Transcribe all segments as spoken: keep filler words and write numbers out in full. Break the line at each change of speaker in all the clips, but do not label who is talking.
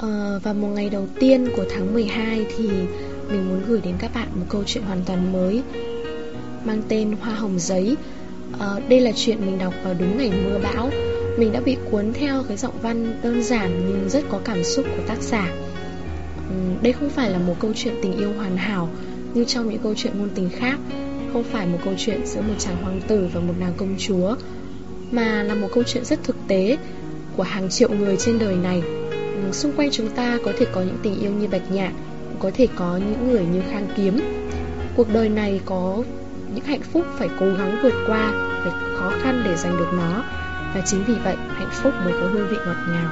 Ờ, và một ngày đầu tiên của tháng mười hai thì mình muốn gửi đến các bạn một câu chuyện hoàn toàn mới mang tên Hoa hồng giấy. ờ, Đây là chuyện mình đọc vào đúng ngày mưa bão. Mình đã bị cuốn theo cái giọng văn đơn giản nhưng rất có cảm xúc của tác giả. uhm, Đây không phải là một câu chuyện tình yêu hoàn hảo như trong những câu chuyện ngôn tình khác. Không phải một câu chuyện giữa một chàng hoàng tử và một nàng công chúa, mà là một câu chuyện rất thực tế của hàng triệu người trên đời này. Xung quanh chúng ta có thể có những tình yêu như bạch nhạn, có thể có những người như Khang Kiếm. Cuộc đời này có những hạnh phúc phải cố gắng vượt qua, phải khó khăn để giành được nó. Và chính vì vậy hạnh phúc mới có hương vị ngọt ngào.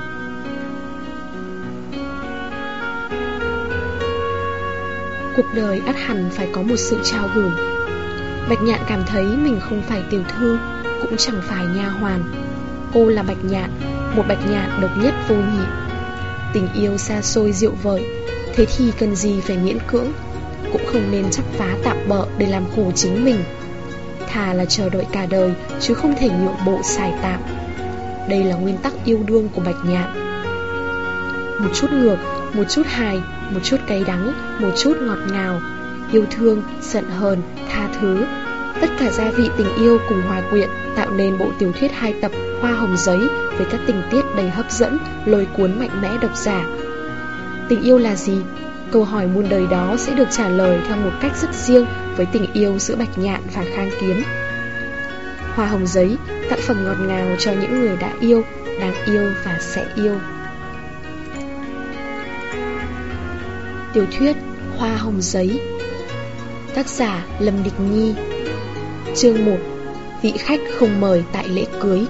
Cuộc đời ắt hẳn phải có một sự trao gửi. Bạch nhạn cảm thấy mình không phải tiểu thư, cũng chẳng phải nha hoàn. Cô là bạch nhạn, một bạch nhạn độc nhất vô nhị. Tình yêu xa xôi diệu vời, thế thì cần gì phải miễn cưỡng. Cũng không nên chắp vá tạm bợ để làm khổ chính mình. Thà là chờ đợi cả đời, chứ không thể nhượng bộ xài tạm. Đây là nguyên tắc yêu đương của bạch nhạn. Một chút ngược, một chút hài, một chút cay đắng, một chút ngọt ngào. Yêu thương, giận hờn, tha thứ. Tất cả gia vị tình yêu cùng hòa quyện tạo nên bộ tiểu thuyết hai tập Hoa hồng giấy với các tình tiết đầy hấp dẫn, lôi cuốn mạnh mẽ độc giả. Tình yêu là gì? Câu hỏi muôn đời đó sẽ được trả lời theo một cách rất riêng với tình yêu giữa bạch nhạn và Khang Kiếm. Hoa hồng giấy, tác phẩm ngọt ngào cho những người đã yêu, đang yêu và sẽ yêu. Tiểu thuyết Hoa hồng giấy. Tác giả Lâm Địch Nhi. Chương một. Vị khách không mời tại lễ cưới.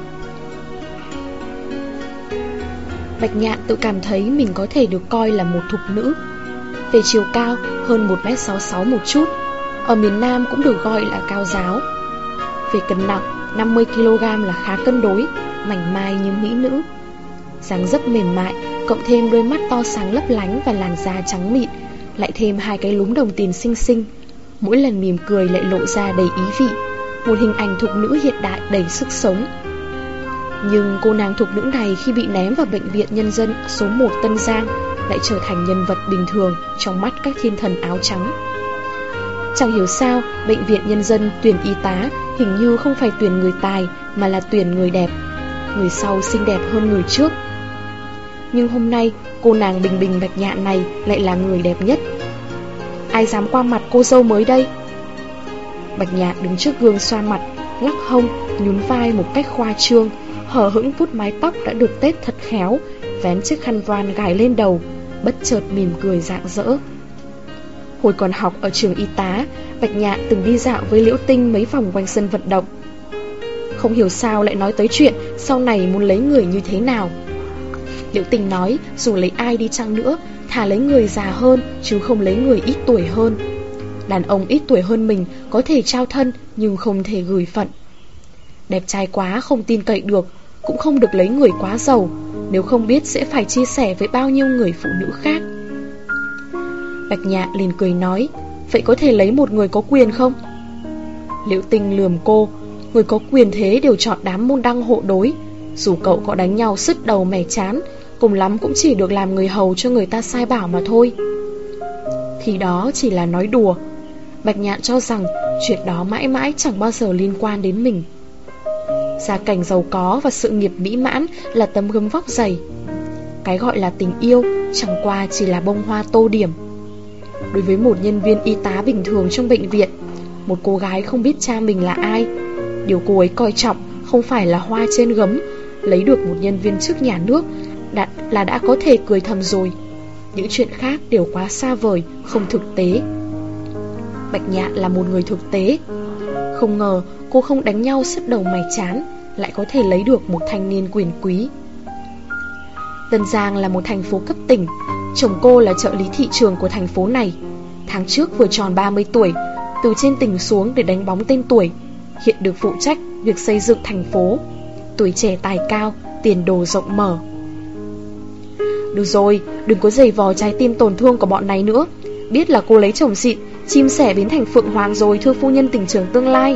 Bạch nhạn tự cảm thấy mình có thể được coi là một thục nữ. Về chiều cao hơn một mét sáu mươi sáu một chút, ở miền Nam cũng được gọi là cao giáo. Về cân nặng năm mươi ki lô gam là khá cân đối, mảnh mai như mỹ nữ. Dáng dấp mềm mại, cộng thêm đôi mắt to sáng lấp lánh và làn da trắng mịn, lại thêm hai cái lúm đồng tiền xinh xinh. Mỗi lần mỉm cười lại lộ ra đầy ý vị, một hình ảnh thục nữ hiện đại đầy sức sống. Nhưng cô nàng thục nữ này khi bị ném vào bệnh viện nhân dân số một Tân Giang lại trở thành nhân vật bình thường trong mắt các thiên thần áo trắng. Chẳng hiểu sao bệnh viện nhân dân tuyển y tá hình như không phải tuyển người tài mà là tuyển người đẹp. Người sau xinh đẹp hơn người trước. Nhưng hôm nay cô nàng bình bình bạch nhạn này lại là người đẹp nhất. Ai dám qua mặt cô dâu mới đây? Bạch nhạn đứng trước gương xoa mặt, lắc hông, nhún vai một cách khoa trương, hờ hững vuốt mái tóc đã được tết thật khéo, vén chiếc khăn voan gài lên đầu, bất chợt mỉm cười rạng rỡ. Hồi còn học ở trường y tá, Bạch nhạn từng đi dạo với Liễu Tinh mấy vòng quanh sân vận động. Không hiểu sao lại nói tới chuyện sau này muốn lấy người như thế nào. Liễu Tinh nói dù lấy ai đi chăng nữa, thà lấy người già hơn chứ không lấy người ít tuổi hơn. Đàn ông ít tuổi hơn mình có thể trao thân nhưng không thể gửi phận. Đẹp trai quá không tin cậy được, cũng không được lấy người quá giàu, nếu không biết sẽ phải chia sẻ với bao nhiêu người phụ nữ khác. Bạch nhạn liền cười nói, vậy có thể lấy một người có quyền không? Liễu Tinh lườm cô, người có quyền thế đều chọn đám môn đăng hộ đối. Dù cậu có đánh nhau sứt đầu mẻ chán, cùng lắm cũng chỉ được làm người hầu cho người ta sai bảo mà thôi. Thì đó chỉ là nói đùa. Bạch nhạn cho rằng chuyện đó mãi mãi chẳng bao giờ liên quan đến mình. Gia cảnh giàu có và sự nghiệp mỹ mãn là tấm gấm vóc dày. Cái gọi là tình yêu chẳng qua chỉ là bông hoa tô điểm. Đối với một nhân viên y tá bình thường trong bệnh viện, một cô gái không biết cha mình là ai, điều cô ấy coi trọng không phải là hoa trên gấm, lấy được một nhân viên chức nhà nước đã, là đã có thể cười thầm rồi. Những chuyện khác đều quá xa vời, không thực tế. Bạch nhạn là một người thực tế. Không ngờ cô không đánh nhau sứt đầu mày chán, lại có thể lấy được một thanh niên quyền quý. Tân Giang là một thành phố cấp tỉnh. Chồng cô là trợ lý thị trường của thành phố này. Tháng trước vừa tròn ba mươi tuổi, từ trên tỉnh xuống để đánh bóng tên tuổi. Hiện được phụ trách việc xây dựng thành phố. Tuổi trẻ tài cao, tiền đồ rộng mở. Được rồi, đừng có giày vò trái tim tổn thương của bọn này nữa. Biết là cô lấy chồng xịn, chim sẻ biến thành phượng hoàng rồi, thưa phu nhân tỉnh trưởng tương lai.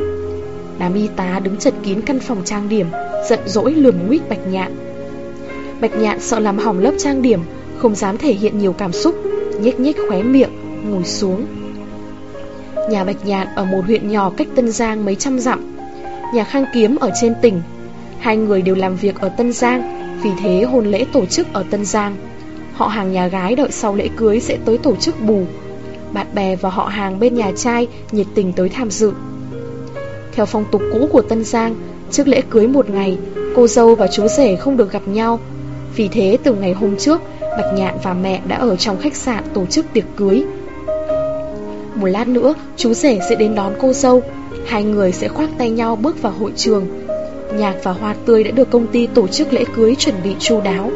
Đám y tá đứng chật kín căn phòng trang điểm, giận dỗi lườm nguýt Bạch nhạn. Bạch Nhạn sợ làm hỏng lớp trang điểm, không dám thể hiện nhiều cảm xúc, nhếch nhếch khóe miệng, ngồi xuống. Nhà Bạch Nhạn ở một huyện nhỏ cách Tân Giang mấy trăm dặm, nhà Khang Kiếm ở trên tỉnh. Hai người đều làm việc ở Tân Giang, vì thế hôn lễ tổ chức ở Tân Giang. Họ hàng nhà gái đợi sau lễ cưới sẽ tới tổ chức bù. Bạn bè và họ hàng bên nhà trai nhiệt tình tới tham dự. Theo phong tục cũ của Tân Giang, trước lễ cưới một ngày, cô dâu và chú rể không được gặp nhau. Vì thế từ ngày hôm trước, Bạch Nhạn và mẹ đã ở trong khách sạn tổ chức tiệc cưới. Một lát nữa, chú rể sẽ đến đón cô dâu. Hai người sẽ khoác tay nhau bước vào hội trường. Nhạc và hoa tươi đã được công ty tổ chức lễ cưới chuẩn bị chu đáo.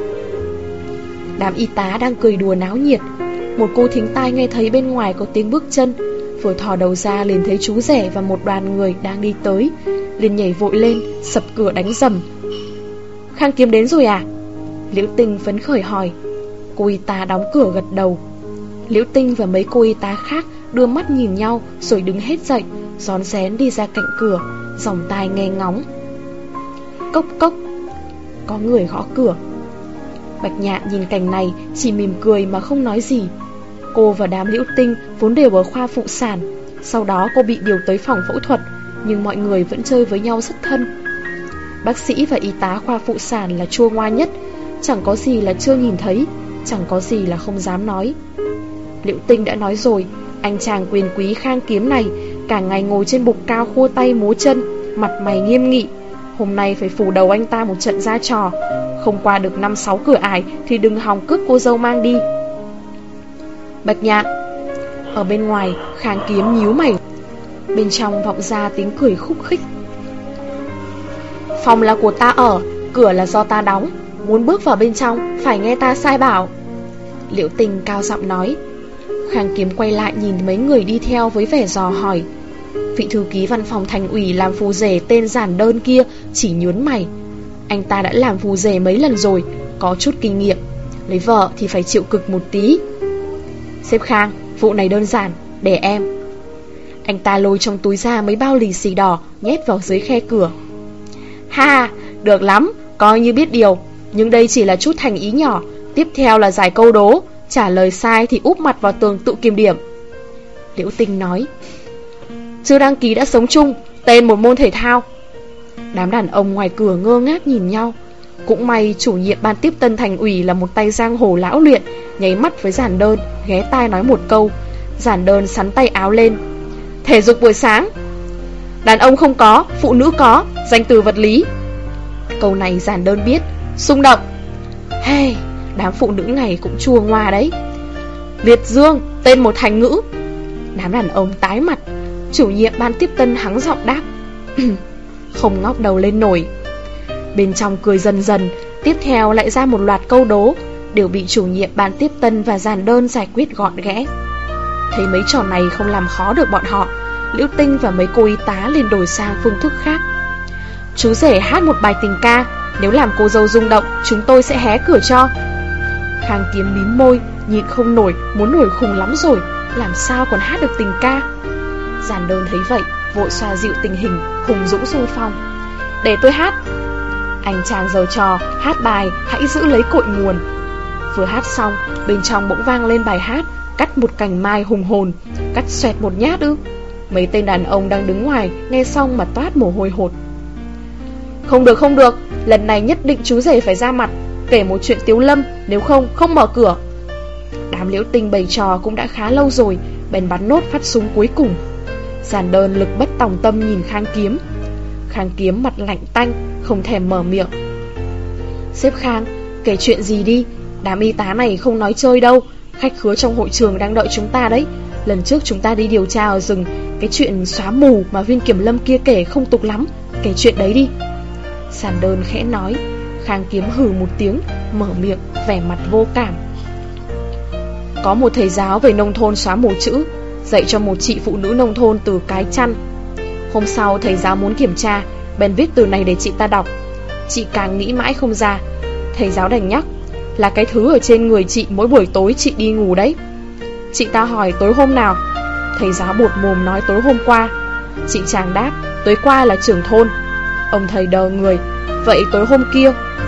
Đám y tá đang cười đùa náo nhiệt. Một cô thính tai nghe thấy bên ngoài có tiếng bước chân, vừa thò đầu ra liền thấy chú rể và một đoàn người đang đi tới, liền nhảy vội lên, sập cửa đánh rầm. Khang Kiếm đến rồi à? Liễu Tinh phấn khởi hỏi. Cô y tá đóng cửa gật đầu. Liễu Tinh và mấy cô y tá khác đưa mắt nhìn nhau rồi đứng hết dậy, rón rén đi ra cạnh cửa, dòng tai nghe ngóng. Cốc cốc. Có người gõ cửa. Bạch Nhạn nhìn cảnh này chỉ mỉm cười mà không nói gì. Cô và đám Liễu Tinh vốn đều ở khoa phụ sản. Sau đó cô bị điều tới phòng phẫu thuật, nhưng mọi người vẫn chơi với nhau rất thân. Bác sĩ và y tá khoa phụ sản là chua ngoa nhất. Chẳng có gì là chưa nhìn thấy, chẳng có gì là không dám nói. Liễu Tinh đã nói rồi, anh chàng quyền quý Khang Kiếm này cả ngày ngồi trên bục cao khua tay múa chân, mặt mày nghiêm nghị. Hôm nay phải phủ đầu anh ta một trận ra trò. Không qua được năm sáu cửa ải thì đừng hòng cướp cô dâu mang đi. Bạch Nhạn. Ở bên ngoài, Khang Kiếm nhíu mày. Bên trong vọng ra tiếng cười khúc khích. Phòng là của ta ở, cửa là do ta đóng. Muốn bước vào bên trong phải nghe ta sai bảo. Liễu Tinh cao giọng nói. Khang Kiếm quay lại nhìn mấy người đi theo với vẻ dò hỏi. Vị thư ký văn phòng thành ủy làm phù rể tên Giản Đơn kia chỉ nhướng mày. Anh ta đã làm phù rể mấy lần rồi, có chút kinh nghiệm. Lấy vợ thì phải chịu cực một tí. Sếp Khang, vụ này đơn giản, để em. Anh ta lôi trong túi ra mấy bao lì xì đỏ, nhét vào dưới khe cửa. Ha, được lắm, coi như biết điều. Nhưng đây chỉ là chút thành ý nhỏ. Tiếp theo là giải câu đố. Trả lời sai thì úp mặt vào tường tự kiểm điểm. Liễu Tinh nói. Chưa đăng ký đã sống chung, tên một môn thể thao. Đám đàn ông ngoài cửa ngơ ngác nhìn nhau. Cũng may chủ nhiệm ban tiếp tân thành ủy là một tay giang hồ lão luyện, nháy mắt với Giản Đơn, ghé tai nói một câu. Giản Đơn sắn tay áo lên. Thể dục buổi sáng. Đàn ông không có, phụ nữ có, danh từ vật lý. Câu này Giản Đơn biết. Xung động. Hey, đám phụ nữ này cũng chua ngoa đấy. Liệt dương, tên một thành ngữ. Đám đàn ông tái mặt. Chủ nhiệm ban tiếp tân hắng giọng đáp. Không ngóc đầu lên nổi. Bên trong cười dần dần. Tiếp theo lại ra một loạt câu đố, đều bị chủ nhiệm ban tiếp tân và Giản Đơn giải quyết gọn ghẽ. Thấy mấy trò này không làm khó được bọn họ, Liễu Tinh và mấy cô y tá liền đổi sang phương thức khác. Chú rể hát một bài tình ca, nếu làm cô dâu rung động, chúng tôi sẽ hé cửa cho. Khang Kiếm mím môi, nhịn không nổi, muốn nổi khùng lắm rồi, làm sao còn hát được tình ca. Giản Đơn thấy vậy, vội xoa dịu tình hình, hùng dũng xung phong. Để tôi hát. Anh chàng giở trò, hát bài Hãy giữ lấy cội nguồn. Vừa hát xong, bên trong bỗng vang lên bài hát Cắt một cành mai hùng hồn. Cắt xoẹt một nhát ư? Mấy tên đàn ông đang đứng ngoài nghe xong mà toát mồ hôi hột. Không được không được, lần này nhất định chú rể phải ra mặt, kể một chuyện Tiếu Lâm, nếu không không mở cửa. Đám Liễu Tinh bày trò cũng đã khá lâu rồi, bèn bắn nốt phát súng cuối cùng. Giản Đơn lực bất tòng tâm nhìn Khang Kiếm. Khang Kiếm mặt lạnh tanh, không thèm mở miệng. Sếp Khang, kể chuyện gì đi, đám y tá này không nói chơi đâu. Khách khứa trong hội trường đang đợi chúng ta đấy. Lần trước chúng ta đi điều tra ở rừng, cái chuyện xóa mù mà viên kiểm lâm kia kể không tục lắm. Kể chuyện đấy đi. Giản Đơn khẽ nói. Khang Kiếm hừ một tiếng, mở miệng, vẻ mặt vô cảm. Có một thầy giáo về nông thôn xóa mù chữ, dạy cho một chị phụ nữ nông thôn từ cái chăn. Hôm sau thầy giáo muốn kiểm tra, bèn viết từ này để chị ta đọc. Chị càng nghĩ mãi không ra. Thầy giáo đành nhắc, là cái thứ ở trên người chị mỗi buổi tối chị đi ngủ đấy. Chị ta hỏi tối hôm nào. Thầy giáo buột mồm nói tối hôm qua. Chị chàng đáp, tối qua là trưởng thôn. Ông thầy đờ người, vậy tối hôm kia.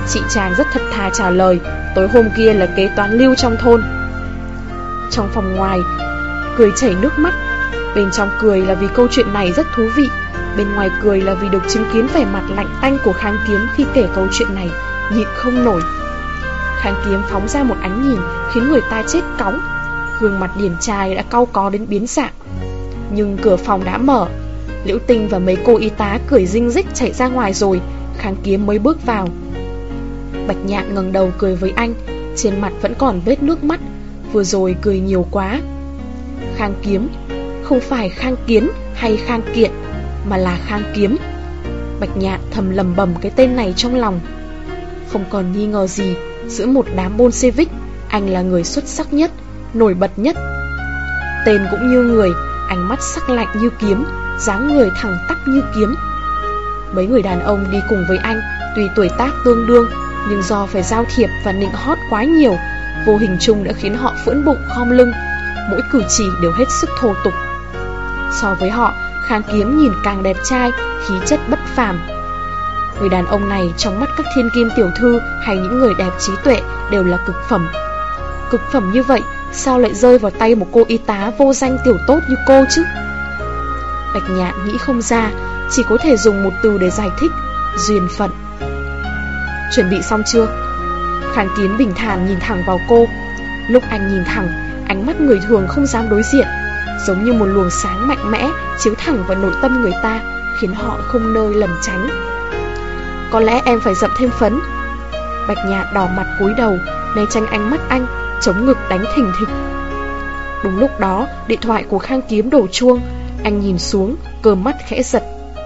Chị chàng rất thật thà trả lời, tối hôm kia là kế toán Lưu trong thôn. Trong phòng ngoài, cười chảy nước mắt. Bên trong cười là vì câu chuyện này rất thú vị, bên ngoài cười là vì được chứng kiến vẻ mặt lạnh tanh của Khang Kiếm khi kể câu chuyện này, nhịn không nổi. Khang Kiếm phóng ra một ánh nhìn khiến người ta chết cóng. Gương mặt điển trai đã cau có đến biến dạng. Nhưng cửa phòng đã mở, Liễu Tinh và mấy cô y tá cười rinh rích chạy ra ngoài rồi, Khang Kiếm mới bước vào. Bạch Nhạn ngẩng đầu cười với anh, trên mặt vẫn còn vết nước mắt, vừa rồi cười nhiều quá. Khang Kiếm, không phải Khang Kiến hay Khang Kiện, mà là Khang Kiếm. Bạch Nhạn thầm lầm bầm cái tên này trong lòng. Không còn nghi ngờ gì, giữa một đám Bolshevik, anh là người xuất sắc nhất, nổi bật nhất. Tên cũng như người, ánh mắt sắc lạnh như kiếm, dáng người thẳng tắp như kiếm. Mấy người đàn ông đi cùng với anh, tuy tuổi tác tương đương, nhưng do phải giao thiệp và nịnh hót quá nhiều, vô hình chung đã khiến họ phưỡn bụng khom lưng, mỗi cử chỉ đều hết sức thô tục. So với họ, Khang Kiếm nhìn càng đẹp trai, khí chất bất phàm. Người đàn ông này trong mắt các thiên kim tiểu thư hay những người đẹp trí tuệ đều là cực phẩm. Cực phẩm như vậy, sao lại rơi vào tay một cô y tá vô danh tiểu tốt như cô chứ? Bạch Nhạn nghĩ không ra, chỉ có thể dùng một từ để giải thích: duyên phận. Chuẩn bị xong chưa? Khang Kiếm bình thản nhìn thẳng vào cô. Lúc anh nhìn thẳng, ánh mắt người thường không dám đối diện, giống như một luồng sáng mạnh mẽ chiếu thẳng vào nội tâm người ta, khiến họ không nơi lẩn tránh. Có lẽ em phải dậm thêm phấn. Bạch Nhạn đỏ mặt cúi đầu, né tránh ánh mắt anh, chống ngực đánh thình thịch. Đúng lúc đó, điện thoại của Khang Kiếm đổ chuông. Anh nhìn xuống, cờ mắt khẽ giật.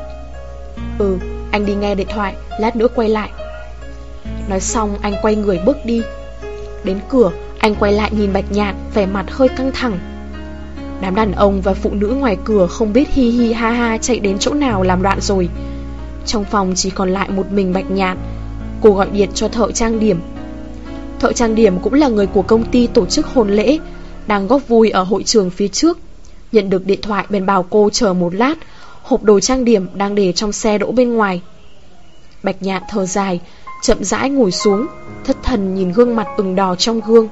Ừ, anh đi nghe điện thoại, lát nữa quay lại. Nói xong anh quay người bước đi. Đến cửa, anh quay lại nhìn Bạch Nhạn, vẻ mặt hơi căng thẳng. Đám đàn ông và phụ nữ ngoài cửa không biết hi hi ha ha chạy đến chỗ nào làm loạn rồi. Trong phòng chỉ còn lại một mình Bạch Nhạn. Cô gọi điện cho thợ trang điểm. Thợ trang điểm cũng là người của công ty tổ chức hôn lễ, đang góp vui ở hội trường phía trước. Nhận được điện thoại bèn bảo cô chờ một lát, hộp đồ trang điểm đang để trong xe đỗ bên ngoài. Bạch Nhạn thở dài, chậm rãi ngồi xuống, thất thần nhìn gương mặt ửng đỏ trong gương.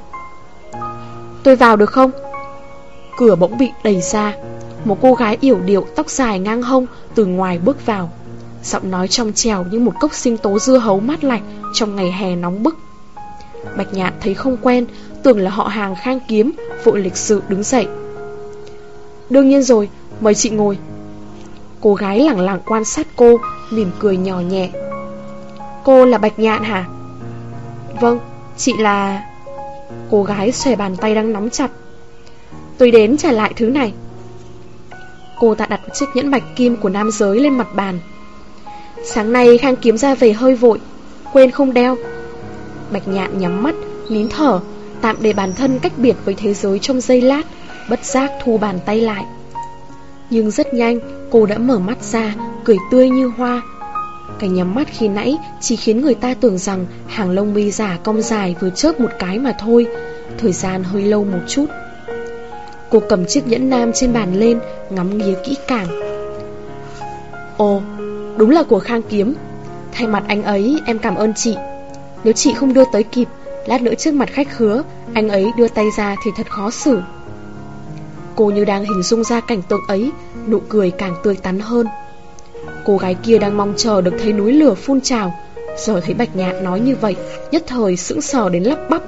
Tôi vào được không? Cửa bỗng bị đẩy ra. Một cô gái yểu điệu, tóc dài ngang hông từ ngoài bước vào, giọng nói trong trẻo như một cốc sinh tố dưa hấu mát lạnh trong ngày hè nóng bức. Bạch Nhạn thấy không quen, tưởng là họ hàng Khang Kiếm, vội lịch sự đứng dậy. Đương nhiên rồi, mời chị ngồi. Cô gái lẳng lặng quan sát cô, mỉm cười nhỏ nhẹ. Cô là Bạch Nhạn hả? Vâng, chị là... Cô gái xòe bàn tay đang nắm chặt. Tôi đến trả lại thứ này. Cô ta đặt chiếc nhẫn bạch kim của nam giới lên mặt bàn. Sáng nay Khang Kiếm ra về hơi vội, quên không đeo. Bạch Nhạn nhắm mắt, nín thở, tạm để bản thân cách biệt với thế giới trong giây lát, bất giác thu bàn tay lại. Nhưng rất nhanh cô đã mở mắt ra, cười tươi như hoa. Cái nhắm mắt khi nãy chỉ khiến người ta tưởng rằng hàng lông mi giả cong dài vừa chớp một cái mà thôi, thời gian hơi lâu một chút. Cô cầm chiếc nhẫn nam trên bàn lên, ngắm nghía kỹ càng. Ồ, đúng là của Khang Kiếm. Thay mặt anh ấy em cảm ơn chị. Nếu chị không đưa tới kịp, lát nữa trước mặt khách khứa anh ấy đưa tay ra thì thật khó xử. Cô như đang hình dung ra cảnh tượng ấy, nụ cười càng tươi tắn hơn. Cô gái kia đang mong chờ được thấy núi lửa phun trào, giờ thấy Bạch Nhạn nói như vậy, nhất thời sững sờ đến lắp bắp.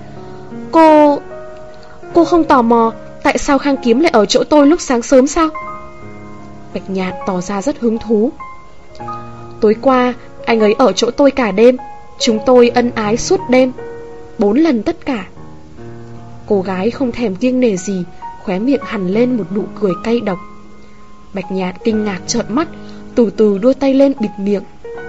Cô... Cô không tò mò tại sao Khang Kiếm lại ở chỗ tôi lúc sáng sớm sao? Bạch Nhạn tỏ ra rất hứng thú. Tối qua anh ấy ở chỗ tôi cả đêm, chúng tôi ân ái suốt đêm, bốn lần tất cả. Cô gái không thèm kiêng nể gì, khóe miệng hằn lên một nụ cười cay độc. Bạch Nhạn kinh ngạc trợn mắt, từ từ đưa tay lên bịt miệng.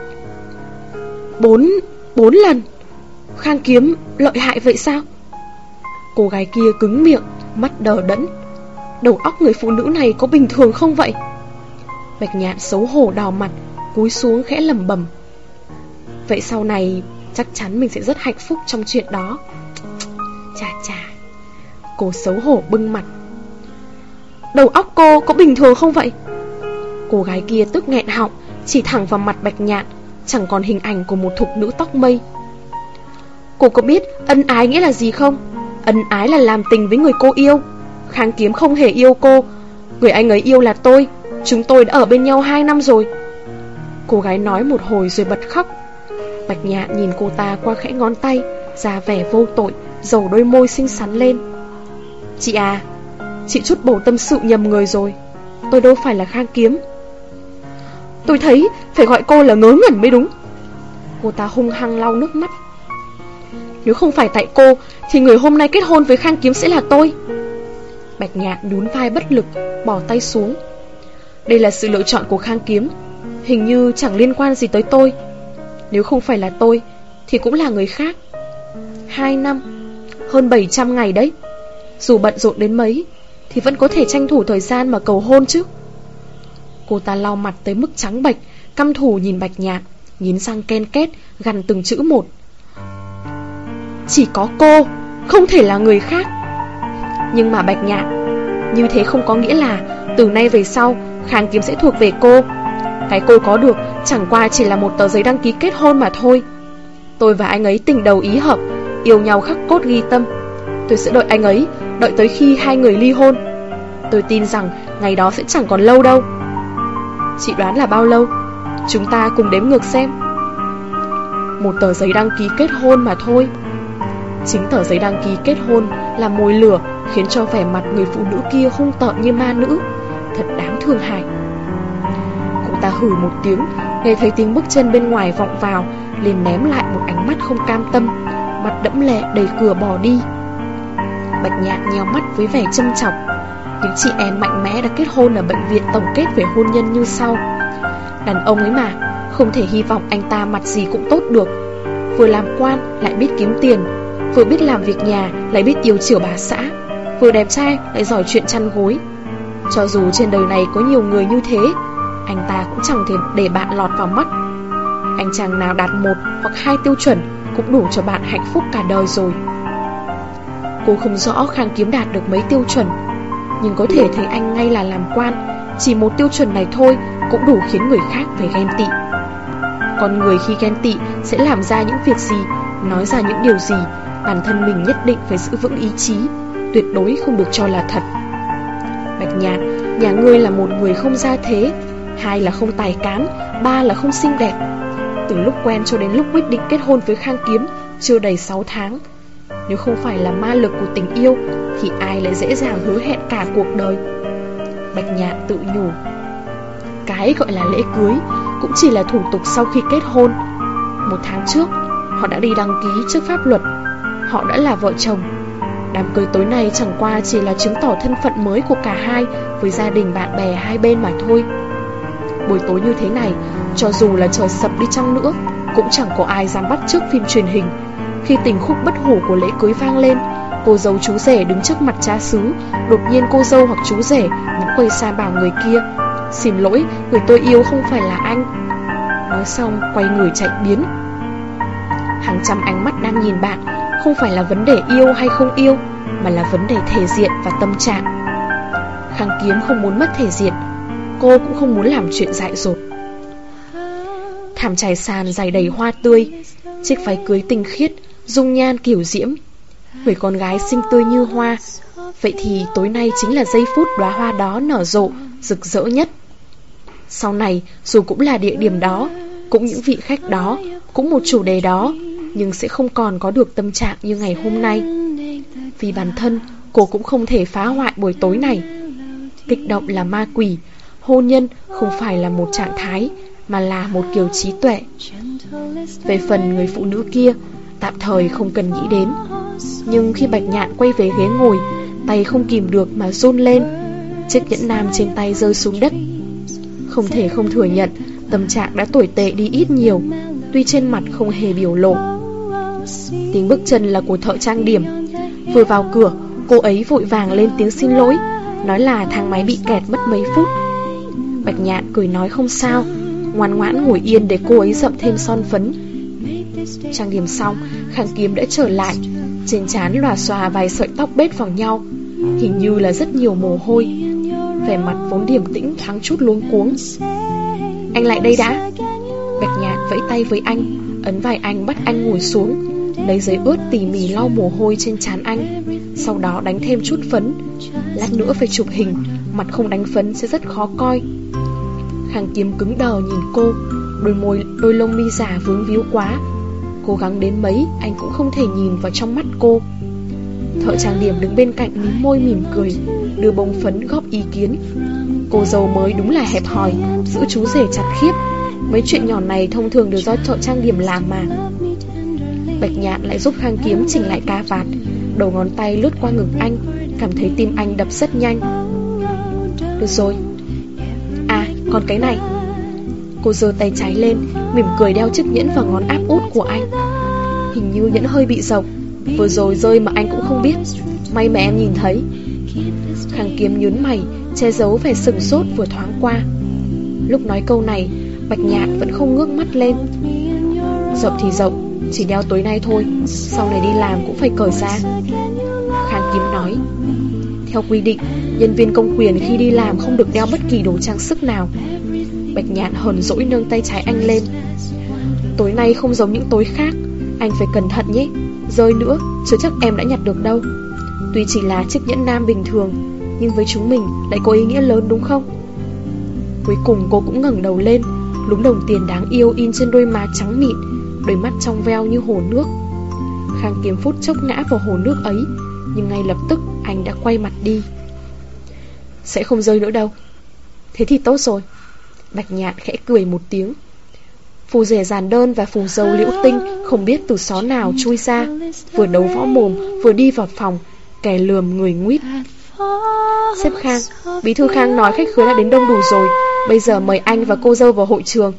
Bốn... bốn lần? Khang Kiếm lợi hại vậy sao? Cô gái kia cứng miệng, mắt đờ đẫn. Đầu óc người phụ nữ này có bình thường không vậy? Bạch Nhạn xấu hổ đỏ mặt, cúi xuống khẽ lẩm bẩm. Vậy sau này chắc chắn mình sẽ rất hạnh phúc trong chuyện đó. Chà chà. Cô xấu hổ bưng mặt. Đầu óc cô có bình thường không vậy? Cô gái kia tức nghẹn họng, chỉ thẳng vào mặt Bạch Nhạn, chẳng còn hình ảnh của một thục nữ tóc mây. Cô có biết ân ái nghĩa là gì không? Ân ái là làm tình với người cô yêu. Khang Kiếm không hề yêu cô. Người anh ấy yêu là tôi. Chúng tôi đã ở bên nhau hai năm rồi. Cô gái nói một hồi rồi bật khóc. Bạch Nhạn nhìn cô ta qua khẽ ngón tay, ra vẻ vô tội, dầu đôi môi xinh xắn lên. Chị à, chị chút bầu tâm sự nhầm người rồi. Tôi đâu phải là Khang Kiếm. Tôi thấy phải gọi cô là ngớ ngẩn mới đúng. Cô ta hung hăng lau nước mắt. Nếu không phải tại cô thì người hôm nay kết hôn với Khang Kiếm sẽ là tôi. Bạch Nhạn nhún vai bất lực, bỏ tay xuống. Đây là sự lựa chọn của Khang Kiếm, hình như chẳng liên quan gì tới tôi. Nếu không phải là tôi thì cũng là người khác. Hai năm, hơn bảy trăm ngày đấy. Dù bận rộn đến mấy thì vẫn có thể tranh thủ thời gian mà cầu hôn chứ. Cô ta lau mặt tới mức trắng bệch, căm thù nhìn Bạch Nhạn, nghiến răng ken két, gằn từng chữ một. Chỉ có cô, không thể là người khác. Nhưng mà Bạch Nhạn, như thế không có nghĩa là từ nay về sau Khang Kiếm sẽ thuộc về cô. Cái cô có được chẳng qua chỉ là một tờ giấy đăng ký kết hôn mà thôi. Tôi và anh ấy tình đầu ý hợp, yêu nhau khắc cốt ghi tâm. Tôi sẽ đợi anh ấy, đợi tới khi hai người ly hôn. Tôi tin rằng ngày đó sẽ chẳng còn lâu đâu. Chị đoán là bao lâu? Chúng ta cùng đếm ngược xem. Một tờ giấy đăng ký kết hôn mà thôi. Chính tờ giấy đăng ký kết hôn là mồi lửa khiến cho vẻ mặt người phụ nữ kia hung tợn như ma nữ. Thật đáng thương hại. Cô ta hừ một tiếng, nghe thấy tiếng bước chân bên ngoài vọng vào, liền ném lại một ánh mắt không cam tâm, mặt đẫm lệ đẩy cửa bỏ đi. Bạch Nhạn nheo mắt với vẻ châm chọc. Những chị em mạnh mẽ đã kết hôn ở bệnh viện tổng kết về hôn nhân như sau. Đàn ông ấy mà, không thể hy vọng anh ta mặt gì cũng tốt được. Vừa làm quan lại biết kiếm tiền, vừa biết làm việc nhà lại biết yêu chiều bà xã, vừa đẹp trai lại giỏi chuyện chăn gối. Cho dù trên đời này có nhiều người như thế, anh ta cũng chẳng thể để bạn lọt vào mắt. Anh chàng nào đạt một hoặc hai tiêu chuẩn cũng đủ cho bạn hạnh phúc cả đời rồi. Cô không rõ Khang Kiếm đạt được mấy tiêu chuẩn, nhưng có thể thấy anh ngay là làm quan, chỉ một tiêu chuẩn này thôi cũng đủ khiến người khác phải ghen tị. Con người khi ghen tị sẽ làm ra những việc gì, nói ra những điều gì, bản thân mình nhất định phải giữ vững ý chí, tuyệt đối không được cho là thật. Bạch Nhạn, nhà ngươi là một người không gia thế, hai là không tài cán, ba là không xinh đẹp. Từ lúc quen cho đến lúc quyết định kết hôn với Khang Kiếm chưa đầy sáu tháng. Nếu không phải là ma lực của tình yêu thì ai lại dễ dàng hứa hẹn cả cuộc đời. Bạch Nhạn tự nhủ. Cái gọi là lễ cưới cũng chỉ là thủ tục sau khi kết hôn. Một tháng trước họ đã đi đăng ký trước pháp luật. Họ đã là vợ chồng. Đám cưới tối nay chẳng qua chỉ là chứng tỏ thân phận mới của cả hai với gia đình bạn bè hai bên mà thôi. Buổi tối như thế này, cho dù là trời sập đi chăng nữa, cũng chẳng có ai dám bắt chước phim truyền hình. Khi tình khúc bất hủ của lễ cưới vang lên, cô dâu chú rể đứng trước mặt cha xứ, đột nhiên cô dâu hoặc chú rể vẫn quay sang bảo người kia: Xin lỗi, người tôi yêu không phải là anh. Nói xong quay người chạy biến. Hàng trăm ánh mắt đang nhìn bạn, không phải là vấn đề yêu hay không yêu, mà là vấn đề thể diện và tâm trạng. Khang Kiếm không muốn mất thể diện, cô cũng không muốn làm chuyện dại dột. Thảm trải sàn dày đầy hoa tươi, chiếc váy cưới tinh khiết, dung nhan kiểu diễm, người con gái xinh tươi như hoa. Vậy thì tối nay chính là giây phút đóa hoa đó nở rộ, rực rỡ nhất. Sau này, dù cũng là địa điểm đó, cũng những vị khách đó, cũng một chủ đề đó, nhưng sẽ không còn có được tâm trạng như ngày hôm nay. Vì bản thân, cô cũng không thể phá hoại buổi tối này. Kích động là ma quỷ, hôn nhân không phải là một trạng thái, mà là một kiểu trí tuệ. Về phần người phụ nữ kia, tạm thời không cần nghĩ đến. Nhưng khi Bạch Nhạn quay về ghế ngồi, tay không kìm được mà run lên. Chiếc nhẫn nam trên tay rơi xuống đất. Không thể không thừa nhận, tâm trạng đã tồi tệ đi ít nhiều, tuy trên mặt không hề biểu lộ. Tiếng bước chân là của thợ trang điểm. Vừa vào cửa, cô ấy vội vàng lên tiếng xin lỗi, nói là thang máy bị kẹt mất mấy phút. Bạch Nhạn cười nói không sao, ngoan ngoãn ngồi yên để cô ấy dậm thêm son phấn. Trang điểm xong, Khang Kiếm đã trở lại. Trên trán lòa xòa vài sợi tóc bết vào nhau, hình như là rất nhiều mồ hôi. Vẻ mặt vốn điềm tĩnh thoáng chút luống cuống. Anh lại đây đã. Bạch Nhạn vẫy tay với anh, ấn vai anh bắt anh ngồi xuống, lấy giấy ướt tỉ mỉ lau mồ hôi trên trán anh, sau đó đánh thêm chút phấn. Lát nữa phải chụp hình, mặt không đánh phấn sẽ rất khó coi. Khang Kiếm cứng đờ nhìn cô, đôi môi đôi lông mi giả vướng víu quá. Cố gắng đến mấy, anh cũng không thể nhìn vào trong mắt cô. Thợ trang điểm đứng bên cạnh mím môi mỉm cười, đưa bông phấn góp ý kiến. Cô dâu mới đúng là hẹp hòi, giữ chú rể chặt khiếp. Mấy chuyện nhỏ này thông thường đều do thợ trang điểm làm mà. Bạch Nhạn lại giúp Khang Kiếm chỉnh lại cà vạt, đầu ngón tay lướt qua ngực anh, cảm thấy tim anh đập rất nhanh. Được rồi. À, còn cái này. Cô giơ tay trái lên, mỉm cười đeo chiếc nhẫn vào ngón áp út của anh. Hình như nhẫn hơi bị rộng, vừa rồi rơi mà anh cũng không biết. May mà em nhìn thấy. Khang Kiếm nhướng mày, che giấu vẻ sừng sốt vừa thoáng qua. Lúc nói câu này, Bạch Nhạn vẫn không ngước mắt lên. Rộng thì rộng, chỉ đeo tối nay thôi, sau này đi làm cũng phải cởi ra. Khang Kiếm nói. Theo quy định, nhân viên công quyền khi đi làm không được đeo bất kỳ đồ trang sức nào. Bạch Nhạn hờn dỗi nâng tay trái anh lên. Tối nay không giống những tối khác, anh phải cẩn thận nhé. Rơi nữa, chứ chắc em đã nhặt được đâu. Tuy chỉ là chiếc nhẫn nam bình thường, nhưng với chúng mình lại có ý nghĩa lớn đúng không? Cuối cùng cô cũng ngẩng đầu lên, lúm đồng tiền đáng yêu in trên đôi má trắng mịn, đôi mắt trong veo như hồ nước. Khang Kiếm phút chốc ngã vào hồ nước ấy, nhưng ngay lập tức anh đã quay mặt đi. Sẽ không rơi nữa đâu. Thế thì tốt rồi. Bạch Nhạn khẽ cười một tiếng. Phù rể giản đơn và phù dâu Liễu Tinh không biết từ xó nào chui ra, vừa đấu võ mồm vừa đi vào phòng, kẻ lườm người nguýt. Sếp Khang, bí thư Khang nói khách khứa đã đến đông đủ rồi, bây giờ mời anh và cô dâu vào hội trường.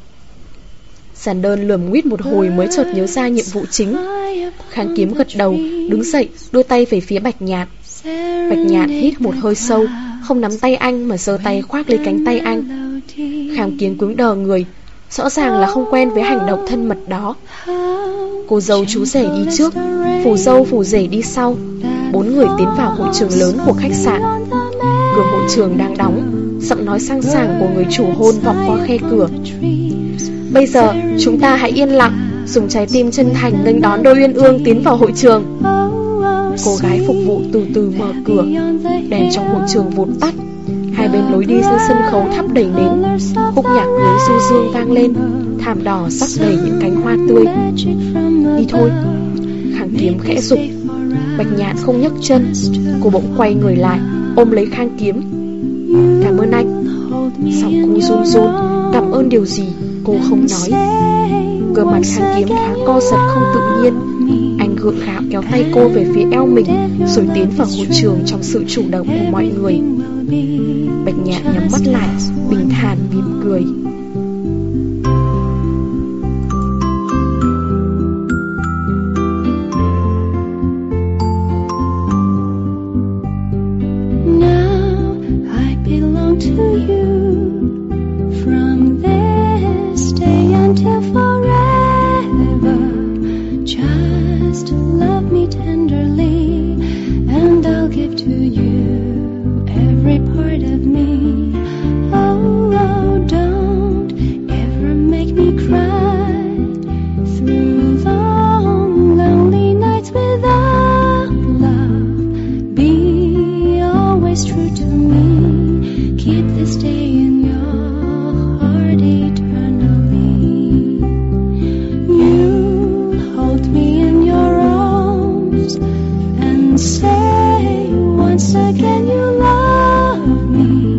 Giản đơn lườm nguýt một hồi mới chợt nhớ ra nhiệm vụ chính. Khang Kiếm gật đầu, đứng dậy, đưa tay về phía Bạch Nhạn. Bạch Nhạn hít một hơi sâu, không nắm tay anh mà giơ tay khoác lấy cánh tay anh. Khang Kiếm cứng đờ người, rõ ràng là không quen với hành động thân mật đó. Cô dâu chú rể đi trước, phù dâu phù rể đi sau. Bốn người tiến vào hội trường lớn của khách sạn. Cửa hội trường đang đóng, giọng nói sang sảng của người chủ hôn vọng qua khe cửa. Bây giờ chúng ta hãy yên lặng, dùng trái tim chân thành nghênh đón đôi uyên ương tiến vào hội trường. Cô gái phục vụ từ từ mở cửa, đèn trong hội trường vụt tắt. Hai bên lối đi dưới sân khấu thắp đầy nến, khúc nhạc cưới du dương vang lên, thảm đỏ sắc đầy những cánh hoa tươi. Đi thôi. Khang Kiếm khẽ giục. Bạch Nhạn không nhấc chân, cô bỗng quay người lại, ôm lấy Khang Kiếm. Cảm ơn anh. Giọng cô run run, cảm ơn điều gì cô không nói. Cơ mặt Khang Kiếm thoáng co giật không tự nhiên. Anh gượng gạo kéo tay cô về phía eo mình, rồi tiến vào hội trường trong sự chủ động của mọi người. Bạch Nhạn nhắm mắt lại, bình thản mỉm cười.
Say once again you love me.